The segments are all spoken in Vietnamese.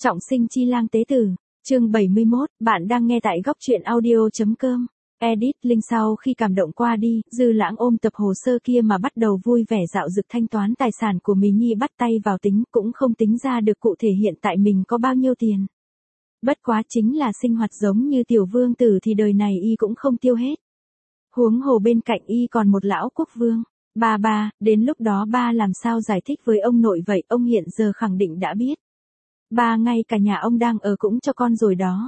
Trọng sinh chi lang tế tử, chương 71, bạn đang nghe tại góc truyện audio.com. Edit link sau khi cảm động qua đi, Dư Lãng ôm tập hồ sơ kia mà bắt đầu vui vẻ dạo dực thanh toán tài sản của mình, Nhi bắt tay vào tính, cũng không tính ra được cụ thể hiện tại mình có bao nhiêu tiền. Bất quá chính là sinh hoạt giống như tiểu vương tử thì đời này y cũng không tiêu hết. Huống hồ bên cạnh y còn một lão quốc vương. Ba, đến lúc đó ba làm sao giải thích với ông nội vậy, ông hiện giờ khẳng định đã biết. Ba ngay cả nhà ông đang ở cũng cho con rồi đó.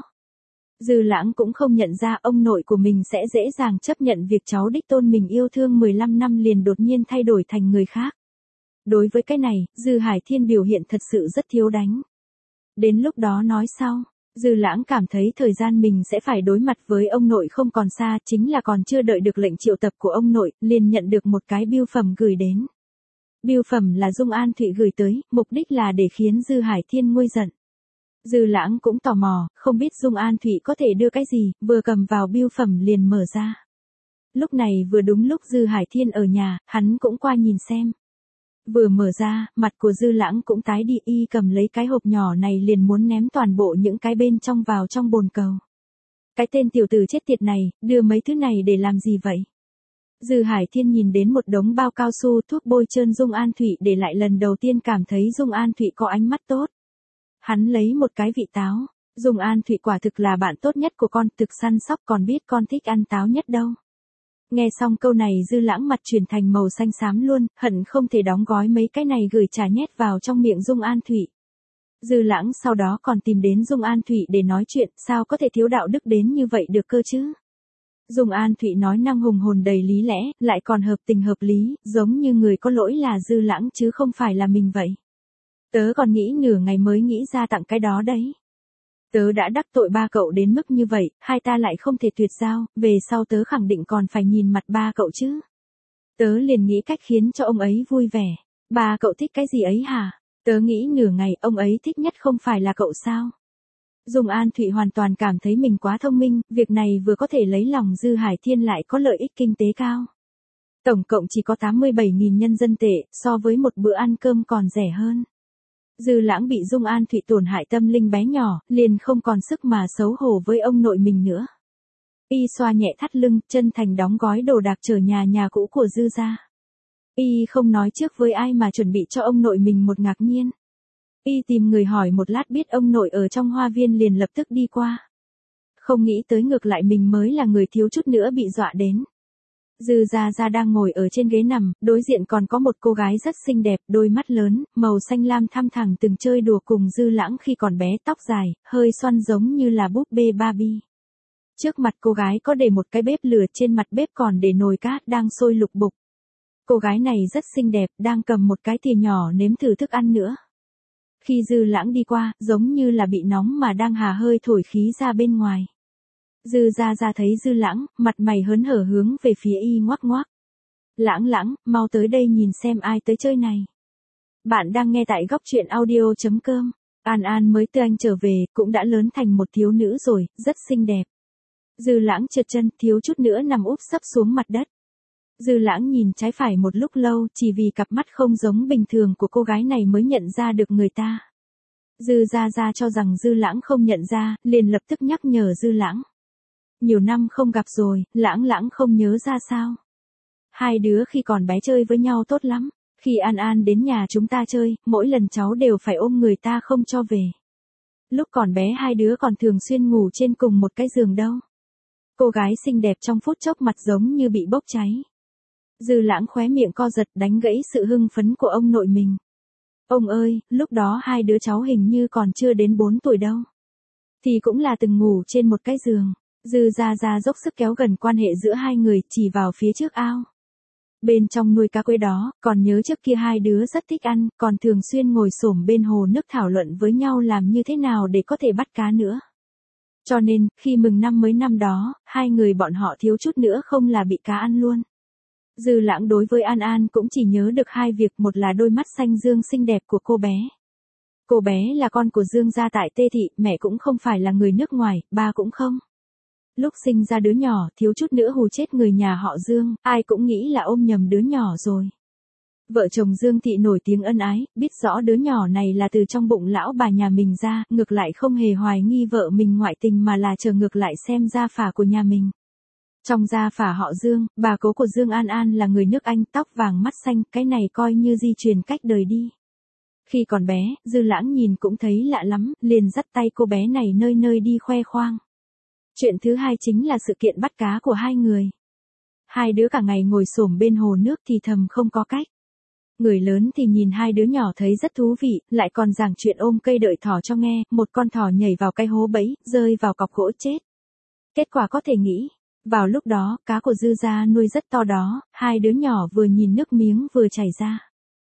Dư Lãng cũng không nhận ra ông nội của mình sẽ dễ dàng chấp nhận việc cháu đích tôn mình yêu thương 15 năm liền đột nhiên thay đổi thành người khác. Đối với cái này, Dư Hải Thiên biểu hiện thật sự rất thiếu đánh. Đến lúc đó nói sau, Dư Lãng cảm thấy thời gian mình sẽ phải đối mặt với ông nội không còn xa, chính là còn chưa đợi được lệnh triệu tập của ông nội, liền nhận được một cái bưu phẩm gửi đến. Bưu phẩm là Dung An Thụy gửi tới, mục đích là để khiến Dư Hải Thiên nguôi giận. Dư Lãng cũng tò mò, không biết Dung An Thụy có thể đưa cái gì, vừa cầm vào bưu phẩm liền mở ra. Lúc này vừa đúng lúc Dư Hải Thiên ở nhà, hắn cũng qua nhìn xem. Vừa mở ra, mặt của Dư Lãng cũng tái đi, y cầm lấy cái hộp nhỏ này liền muốn ném toàn bộ những cái bên trong vào trong bồn cầu. Cái tên tiểu tử chết tiệt này, đưa mấy thứ này để làm gì vậy? Dư Hải Thiên nhìn đến một đống bao cao su thuốc bôi trơn Dung An Thụy để lại, lần đầu tiên cảm thấy Dung An Thụy có ánh mắt tốt. Hắn lấy một cái vị táo, Dung An Thụy quả thực là bạn tốt nhất của con, thực săn sóc, còn biết con thích ăn táo nhất đâu. Nghe xong câu này Dư Lãng mặt chuyển thành màu xanh xám luôn, hận không thể đóng gói mấy cái này gửi trả nhét vào trong miệng Dung An Thụy. Dư Lãng sau đó còn tìm đến Dung An Thụy để nói chuyện, sao có thể thiếu đạo đức đến như vậy được cơ chứ? Dung An Thụy nói năng hùng hồn đầy lý lẽ, lại còn hợp tình hợp lý, giống như người có lỗi là Dư Lãng chứ không phải là mình vậy. Tớ còn nghĩ nửa ngày mới nghĩ ra tặng cái đó đấy. Tớ đã đắc tội ba cậu đến mức như vậy, hai ta lại không thể tuyệt giao, về sau tớ khẳng định còn phải nhìn mặt ba cậu chứ. Tớ liền nghĩ cách khiến cho ông ấy vui vẻ. Ba cậu thích cái gì ấy hả? Tớ nghĩ nửa ngày ông ấy thích nhất không phải là cậu sao? Dung An Thụy hoàn toàn cảm thấy mình quá thông minh, việc này vừa có thể lấy lòng Dư Hải Thiên lại có lợi ích kinh tế cao. Tổng cộng chỉ có 87.000 nhân dân tệ, so với một bữa ăn cơm còn rẻ hơn. Dư Lãng bị Dung An Thụy tổn hại tâm linh bé nhỏ, liền không còn sức mà xấu hổ với ông nội mình nữa. Y xoa nhẹ thắt lưng, chân thành đóng gói đồ đạc trở nhà cũ của Dư gia. Y không nói trước với ai mà chuẩn bị cho ông nội mình một ngạc nhiên. Y tìm người hỏi một lát biết ông nội ở trong hoa viên liền lập tức đi qua. Không nghĩ tới ngược lại mình mới là người thiếu chút nữa bị dọa đến. Dư Gia Gia đang ngồi ở trên ghế nằm, đối diện còn có một cô gái rất xinh đẹp, đôi mắt lớn, màu xanh lam thăm thẳm từng chơi đùa cùng Dư Lãng khi còn bé, tóc dài, hơi xoăn giống như là búp bê Barbie. Trước mặt cô gái có để một cái bếp lửa, trên mặt bếp còn để nồi cát đang sôi lục bục. Cô gái này rất xinh đẹp, đang cầm một cái thìa nhỏ nếm thử thức ăn nữa. Khi Dư Lãng đi qua, giống như là bị nóng mà đang hà hơi thổi khí ra bên ngoài. Dư Gia Gia thấy Dư Lãng, mặt mày hớn hở hướng về phía y ngoắc ngoắc. Lãng, mau tới đây nhìn xem ai tới chơi này. Bạn đang nghe tại góc truyện audio.com. An mới từ Anh trở về, cũng đã lớn thành một thiếu nữ rồi, rất xinh đẹp. Dư Lãng trượt chân, thiếu chút nữa nằm úp sấp xuống mặt đất. Dư Lãng nhìn trái phải một lúc lâu, chỉ vì cặp mắt không giống bình thường của cô gái này mới nhận ra được người ta. Dư Gia Gia cho rằng Dư Lãng không nhận ra, liền lập tức nhắc nhở Dư Lãng. Nhiều năm không gặp rồi, Lãng không nhớ ra sao? Hai đứa khi còn bé chơi với nhau tốt lắm. Khi An đến nhà chúng ta chơi, mỗi lần cháu đều phải ôm người ta không cho về. Lúc còn bé hai đứa còn thường xuyên ngủ trên cùng một cái giường đâu. Cô gái xinh đẹp trong phút chốc mặt giống như bị bốc cháy. Dư Lãng khóe miệng co giật, đánh gãy sự hưng phấn của ông nội mình. Ông ơi, lúc đó hai đứa cháu hình như còn chưa đến 4 tuổi đâu. Thì cũng là từng ngủ trên một cái giường. Dư Gia Gia dốc sức kéo gần quan hệ giữa hai người, chỉ vào phía trước ao. Bên trong nuôi cá quế đó, còn nhớ trước kia hai đứa rất thích ăn, còn thường xuyên ngồi xổm bên hồ nước thảo luận với nhau làm như thế nào để có thể bắt cá nữa. Cho nên, khi mừng năm mới năm đó, hai người bọn họ thiếu chút nữa không là bị cá ăn luôn. Dư Lãng đối với An cũng chỉ nhớ được hai việc, một là đôi mắt xanh dương xinh đẹp của cô bé. Cô bé là con của Dương gia tại Tê Thị, mẹ cũng không phải là người nước ngoài, ba cũng không. Lúc sinh ra đứa nhỏ, thiếu chút nữa hù chết người nhà họ Dương, ai cũng nghĩ là ôm nhầm đứa nhỏ rồi. Vợ chồng Dương Thị nổi tiếng ân ái, biết rõ đứa nhỏ này là từ trong bụng lão bà nhà mình ra, ngược lại không hề hoài nghi vợ mình ngoại tình mà là chờ ngược lại xem gia phả của nhà mình. Trong gia phả họ Dương, bà cố của Dương An An là người nước Anh, tóc vàng mắt xanh, cái này coi như di truyền cách đời đi. Khi còn bé, Dư Lãng nhìn cũng thấy lạ lắm, liền dắt tay cô bé này nơi nơi đi khoe khoang. Chuyện thứ hai chính là sự kiện bắt cá của hai người. Hai đứa cả ngày ngồi xổm bên hồ nước thì thầm không có cách. Người lớn thì nhìn hai đứa nhỏ thấy rất thú vị, lại còn giảng chuyện ôm cây đợi thỏ cho nghe, một con thỏ nhảy vào cái hố bẫy, rơi vào cọc gỗ chết. Kết quả có thể nghĩ, vào lúc đó, cá của Dư gia nuôi rất to đó, hai đứa nhỏ vừa nhìn nước miếng vừa chảy ra.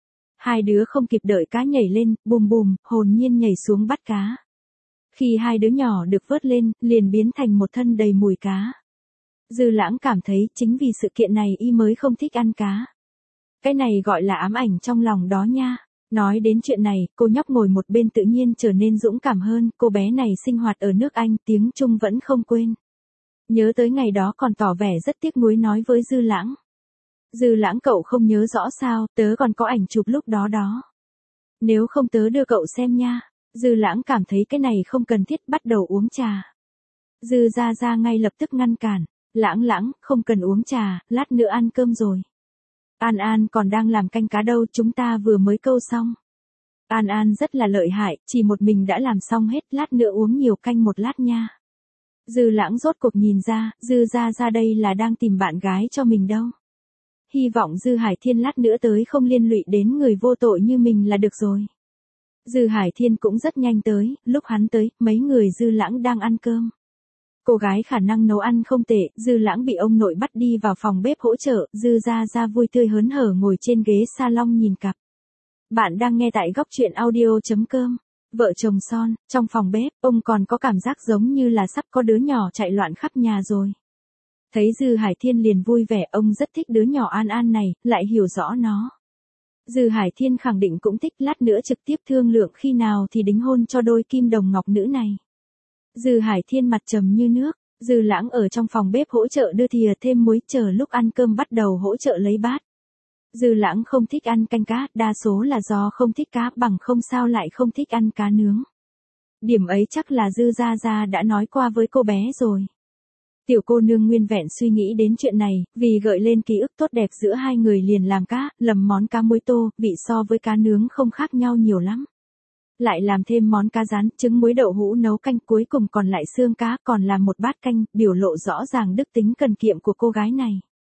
Hai đứa không kịp đợi cá nhảy lên, bùm bùm, hồn nhiên nhảy xuống bắt cá. Khi hai đứa nhỏ được vớt lên, liền biến thành một thân đầy mùi cá. Dư Lãng cảm thấy chính vì sự kiện này y mới không thích ăn cá. Cái này gọi là ám ảnh trong lòng đó nha. Nói đến chuyện này, cô nhóc ngồi một bên tự nhiên trở nên dũng cảm hơn, cô bé này sinh hoạt ở nước Anh, tiếng Trung vẫn không quên. Nhớ tới ngày đó còn tỏ vẻ rất tiếc nuối nói với Dư Lãng. Dư Lãng cậu không nhớ rõ sao, tớ còn có ảnh chụp lúc đó đó. Nếu không tớ đưa cậu xem nha. Dư Lãng cảm thấy cái này không cần thiết, bắt đầu uống trà. Dư Gia Gia ngay lập tức ngăn cản. Lãng, không cần uống trà, lát nữa ăn cơm rồi. An An còn đang làm canh cá đâu, chúng ta vừa mới câu xong. An An rất là lợi hại, chỉ một mình đã làm xong hết, lát nữa uống nhiều canh một lát nha. Dư Lãng rốt cuộc nhìn ra, Dư Gia Gia đây là đang tìm bạn gái cho mình đâu. Hy vọng Dư Hải Thiên lát nữa tới không liên lụy đến người vô tội như mình là được rồi. Dư Hải Thiên cũng rất nhanh tới, lúc hắn tới, mấy người Dư Lãng đang ăn cơm. Cô gái khả năng nấu ăn không tệ, Dư Lãng bị ông nội bắt đi vào phòng bếp hỗ trợ, Dư Gia Gia vui tươi hớn hở ngồi trên ghế salon nhìn cặp. Bạn đang nghe tại góc truyện audio.com. Vợ chồng son, trong phòng bếp, ông còn có cảm giác giống như là sắp có đứa nhỏ chạy loạn khắp nhà rồi. Thấy Dư Hải Thiên liền vui vẻ, ông rất thích đứa nhỏ An An này, lại hiểu rõ nó. Dư Hải Thiên khẳng định cũng thích, lát nữa trực tiếp thương lượng khi nào thì đính hôn cho đôi kim đồng ngọc nữ này. Dư Hải Thiên mặt trầm như nước, Dư Lãng ở trong phòng bếp hỗ trợ đưa thìa thêm muối, chờ lúc ăn cơm bắt đầu hỗ trợ lấy bát. Dư Lãng không thích ăn canh cá, đa số là do không thích cá, bằng không sao lại không thích ăn cá nướng. Điểm ấy chắc là Dư Gia Gia đã nói qua với cô bé rồi. Tiểu cô nương nguyên vẹn suy nghĩ đến chuyện này, vì gợi lên ký ức tốt đẹp giữa hai người liền làm cá, lầm món cá muối tô, vị so với cá nướng không khác nhau nhiều lắm. Lại làm thêm món cá rán, trứng muối đậu hũ nấu canh, cuối cùng còn lại xương cá, còn làm một bát canh, biểu lộ rõ ràng đức tính cần kiệm của cô gái này.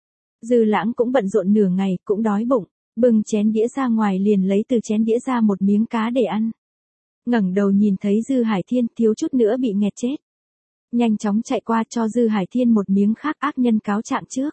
Dư Lãng cũng bận rộn nửa ngày, cũng đói bụng, bưng chén đĩa ra ngoài liền lấy từ chén đĩa ra một miếng cá để ăn. Ngẩng đầu nhìn thấy Dư Hải Thiên, thiếu chút nữa bị nghẹt chết. Nhanh chóng chạy qua cho Dư Hải Thiên một miếng khác, ác nhân cáo trạng trước.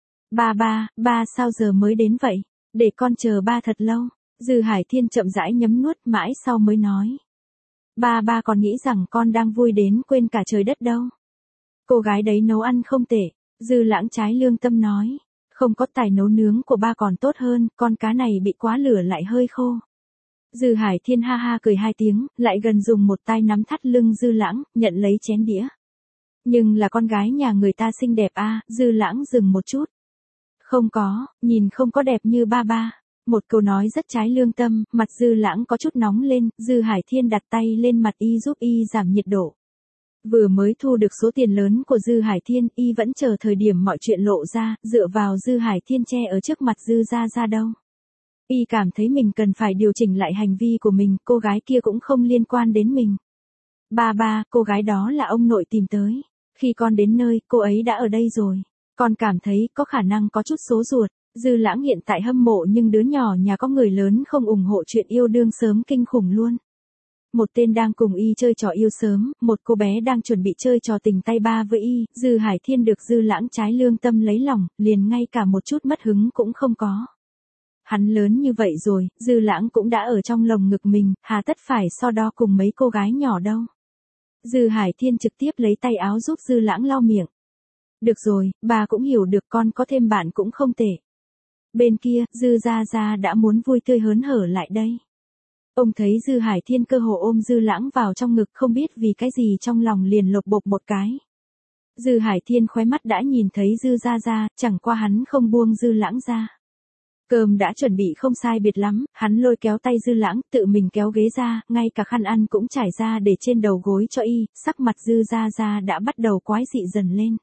Ba sao giờ mới đến vậy? Để con chờ ba thật lâu. Dư Hải Thiên chậm rãi nhấm nuốt, mãi sau mới nói. Ba còn nghĩ rằng con đang vui đến quên cả trời đất đâu. Cô gái đấy nấu ăn không tệ. Dư Lãng trái lương tâm nói. Không có tài nấu nướng của ba còn tốt hơn, con cá này bị quá lửa lại hơi khô. Dư Hải Thiên ha ha cười hai tiếng, lại gần dùng một tay nắm thắt lưng Dư Lãng, nhận lấy chén đĩa. Nhưng là con gái nhà người ta xinh đẹp a. Dư Lãng dừng một chút. Không có, nhìn không có đẹp như ba. Một câu nói rất trái lương tâm, mặt Dư Lãng có chút nóng lên, Dư Hải Thiên đặt tay lên mặt y giúp y giảm nhiệt độ. Vừa mới thu được số tiền lớn của Dư Hải Thiên, y vẫn chờ thời điểm mọi chuyện lộ ra, dựa vào Dư Hải Thiên che ở trước mặt Dư Gia Gia đâu. Y cảm thấy mình cần phải điều chỉnh lại hành vi của mình, cô gái kia cũng không liên quan đến mình. Ba, cô gái đó là ông nội tìm tới. Khi con đến nơi, cô ấy đã ở đây rồi. Con cảm thấy có khả năng có chút số ruột. Dư Lãng hiện tại hâm mộ nhưng đứa nhỏ nhà có người lớn không ủng hộ chuyện yêu đương sớm kinh khủng luôn. Một tên đang cùng y chơi trò yêu sớm, một cô bé đang chuẩn bị chơi trò tình tay ba với y, Dư Hải Thiên được Dư Lãng trái lương tâm lấy lòng, liền ngay cả một chút mất hứng cũng không có. Hắn lớn như vậy rồi, Dư Lãng cũng đã ở trong lồng ngực mình, hà tất phải so đo cùng mấy cô gái nhỏ đâu. Dư Hải Thiên trực tiếp lấy tay áo giúp Dư Lãng lau miệng. Được rồi, bà cũng hiểu được, con có thêm bạn cũng không tệ. Bên kia, Dư Gia Gia đã muốn vui tươi hớn hở lại đây. Ông thấy Dư Hải Thiên cơ hồ ôm Dư Lãng vào trong ngực, không biết vì cái gì trong lòng liền lột bột một cái. Dư Hải Thiên khóe mắt đã nhìn thấy Dư Gia Gia, chẳng qua hắn không buông Dư Lãng ra. Cơm đã chuẩn bị không sai biệt lắm, hắn lôi kéo tay Dư Lãng, tự mình kéo ghế ra, ngay cả khăn ăn cũng trải ra để trên đầu gối cho y, sắc mặt Dư Gia Gia đã bắt đầu quái dị dần lên.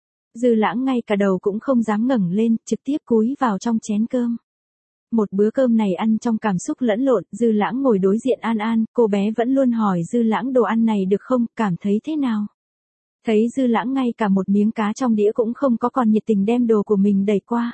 Dư Lãng ngay cả đầu cũng không dám ngẩng lên, trực tiếp cúi vào trong chén cơm. Một bữa cơm này ăn trong cảm xúc lẫn lộn, Dư Lãng ngồi đối diện An An, cô bé vẫn luôn hỏi Dư Lãng đồ ăn này được không, cảm thấy thế nào. Thấy Dư Lãng ngay cả một miếng cá trong đĩa cũng không có, còn nhiệt tình đem đồ của mình đẩy qua.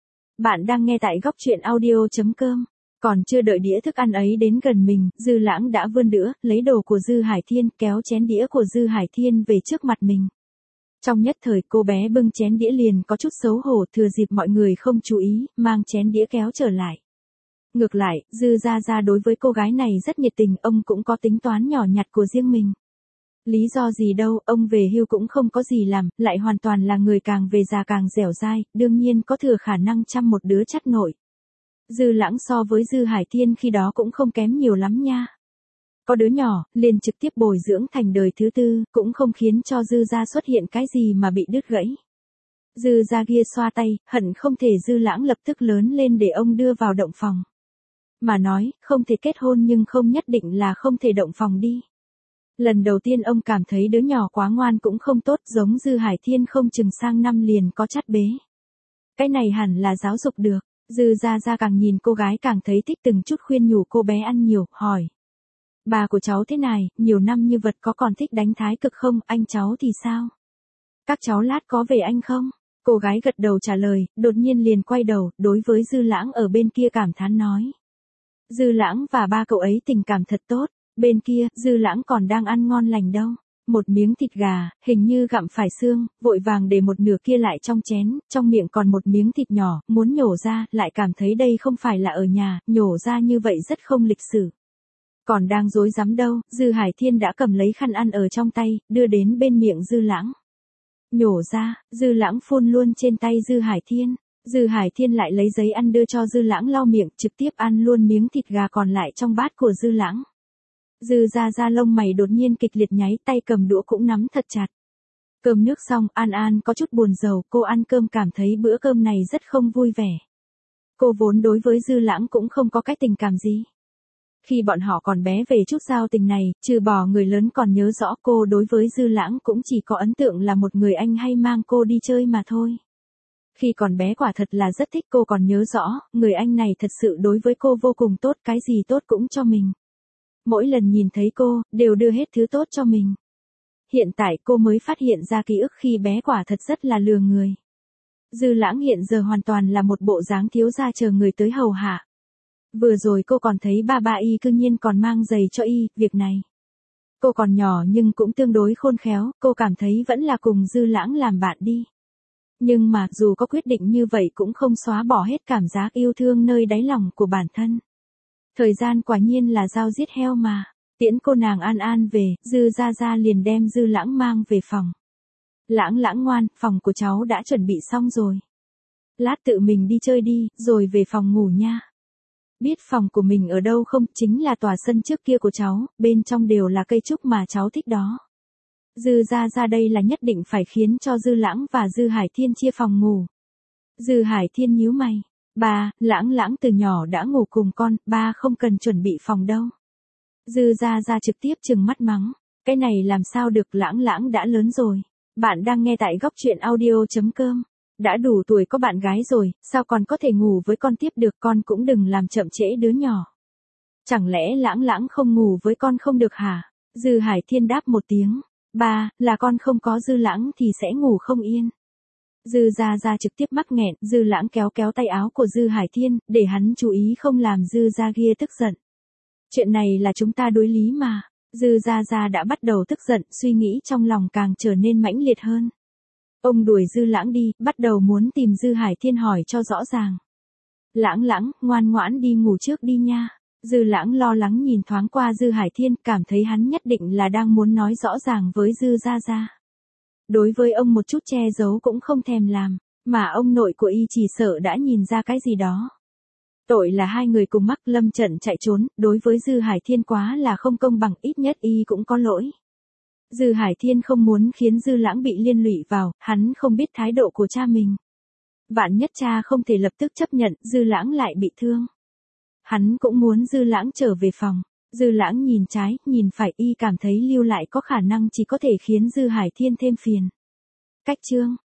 Bạn đang nghe tại góc truyện audio.com. Còn chưa đợi đĩa thức ăn ấy đến gần mình, Dư Lãng đã vươn đũa, lấy đồ của Dư Hải Thiên, kéo chén đĩa của Dư Hải Thiên về trước mặt mình. Trong nhất thời cô bé bưng chén đĩa liền có chút xấu hổ, thừa dịp mọi người không chú ý, mang chén đĩa kéo trở lại. Ngược lại, Dư Gia Gia đối với cô gái này rất nhiệt tình, ông cũng có tính toán nhỏ nhặt của riêng mình. Lý do gì đâu, ông về hưu cũng không có gì làm, lại hoàn toàn là người càng về già càng dẻo dai, đương nhiên có thừa khả năng chăm một đứa chắt nội. Dư Lãng so với Dư Hải Thiên khi đó cũng không kém nhiều lắm nha. Có đứa nhỏ, liền trực tiếp bồi dưỡng thành đời thứ tư, cũng không khiến cho Dư gia xuất hiện cái gì mà bị đứt gãy. Dư gia kia xoa tay, hận không thể Dư Lãng lập tức lớn lên để ông đưa vào động phòng. Mà nói, không thể kết hôn nhưng không nhất định là không thể động phòng đi. Lần đầu tiên ông cảm thấy đứa nhỏ quá ngoan cũng không tốt, giống Dư Hải Thiên không chừng sang năm liền có chắt bế. Cái này hẳn là giáo dục được. Dư Gia Gia càng nhìn cô gái càng thấy thích, từng chút khuyên nhủ cô bé ăn nhiều, hỏi. Bà của cháu thế này, nhiều năm như vật có còn thích đánh thái cực không, anh cháu thì sao? Các cháu lát có về anh không? Cô gái gật đầu trả lời, đột nhiên liền quay đầu, đối với Dư Lãng ở bên kia cảm thán nói. Dư Lãng và ba cậu ấy tình cảm thật tốt, bên kia, Dư Lãng còn đang ăn ngon lành đâu. Một miếng thịt gà, hình như gặm phải xương, vội vàng để một nửa kia lại trong chén, trong miệng còn một miếng thịt nhỏ, muốn nhổ ra, lại cảm thấy đây không phải là ở nhà, nhổ ra như vậy rất không lịch sự. Còn đang rối rắm đâu, Dư Hải Thiên đã cầm lấy khăn ăn ở trong tay, đưa đến bên miệng Dư Lãng. Nhổ ra, Dư Lãng phun luôn trên tay Dư Hải Thiên. Dư Hải Thiên lại lấy giấy ăn đưa cho Dư Lãng lau miệng, trực tiếp ăn luôn miếng thịt gà còn lại trong bát của Dư Lãng. Dư Gia Gia lông mày đột nhiên kịch liệt nháy, tay cầm đũa cũng nắm thật chặt. Cơm nước xong, An An có chút buồn rầu, cô ăn cơm cảm thấy bữa cơm này rất không vui vẻ. Cô vốn đối với Dư Lãng cũng không có cái tình cảm gì. Khi bọn họ còn bé về chút giao tình này, trừ bỏ người lớn còn nhớ rõ, cô đối với Dư Lãng cũng chỉ có ấn tượng là một người anh hay mang cô đi chơi mà thôi. Khi còn bé quả thật là rất thích, cô còn nhớ rõ, người anh này thật sự đối với cô vô cùng tốt, cái gì tốt cũng cho mình. Mỗi lần nhìn thấy cô, đều đưa hết thứ tốt cho mình. Hiện tại cô mới phát hiện ra ký ức khi bé quả thật rất là lừa người. Dư Lãng hiện giờ hoàn toàn là một bộ dáng thiếu gia chờ người tới hầu hạ. Vừa rồi cô còn thấy ba y cư nhiên còn mang giày cho y, việc này. Cô còn nhỏ nhưng cũng tương đối khôn khéo, cô cảm thấy vẫn là cùng Dư Lãng làm bạn đi. Nhưng mà, dù có quyết định như vậy cũng không xóa bỏ hết cảm giác yêu thương nơi đáy lòng của bản thân. Thời gian quả nhiên là dao giết heo mà. Tiễn cô nàng An An về, Dư Gia Gia liền đem Dư Lãng mang về phòng. Lãng Lãng ngoan, phòng của cháu đã chuẩn bị xong rồi. Lát tự mình đi chơi đi, rồi về phòng ngủ nha. Biết phòng của mình ở đâu không, chính là tòa sân trước kia của cháu, bên trong đều là cây trúc mà cháu thích đó. Dư Gia Gia đây là nhất định phải khiến cho Dư Lãng và Dư Hải Thiên chia phòng ngủ. Dư Hải Thiên nhíu mày. Ba, Lãng Lãng từ nhỏ đã ngủ cùng con, ba không cần chuẩn bị phòng đâu. Dư Gia Gia trực tiếp trừng mắt mắng. Cái này làm sao được, Lãng Lãng đã lớn rồi. Bạn đang nghe tại góc truyện audio.com. Đã đủ tuổi có bạn gái rồi, sao còn có thể ngủ với con tiếp được, con cũng đừng làm chậm trễ đứa nhỏ. Chẳng lẽ Lãng Lãng không ngủ với con không được hả? Dư Hải Thiên đáp một tiếng. Ba, là con không có Dư Lãng thì sẽ ngủ không yên. Dư Gia Gia trực tiếp mắc nghẹn, Dư Lãng kéo kéo tay áo của Dư Hải Thiên, để hắn chú ý không làm Dư Gia kia tức giận. Chuyện này là chúng ta đối lý mà. Dư Gia Gia đã bắt đầu tức giận, suy nghĩ trong lòng càng trở nên mãnh liệt hơn. Ông đuổi Dư Lãng đi, bắt đầu muốn tìm Dư Hải Thiên hỏi cho rõ ràng. Lãng Lãng, ngoan ngoãn đi ngủ trước đi nha. Dư Lãng lo lắng nhìn thoáng qua Dư Hải Thiên, cảm thấy hắn nhất định là đang muốn nói rõ ràng với Dư Gia Gia. Đối với ông một chút che giấu cũng không thèm làm, mà ông nội của y chỉ sợ đã nhìn ra cái gì đó. Tội là hai người cùng mắc lâm trận chạy trốn, đối với Dư Hải Thiên quá là không công bằng, ít nhất y cũng có lỗi. Dư Hải Thiên không muốn khiến Dư Lãng bị liên lụy vào, hắn không biết thái độ của cha mình. Vạn nhất cha không thể lập tức chấp nhận, Dư Lãng lại bị thương. Hắn cũng muốn Dư Lãng trở về phòng. Dư Lãng nhìn trái, nhìn phải, y cảm thấy lưu lại có khả năng chỉ có thể khiến Dư Hải Thiên thêm phiền. Cách chương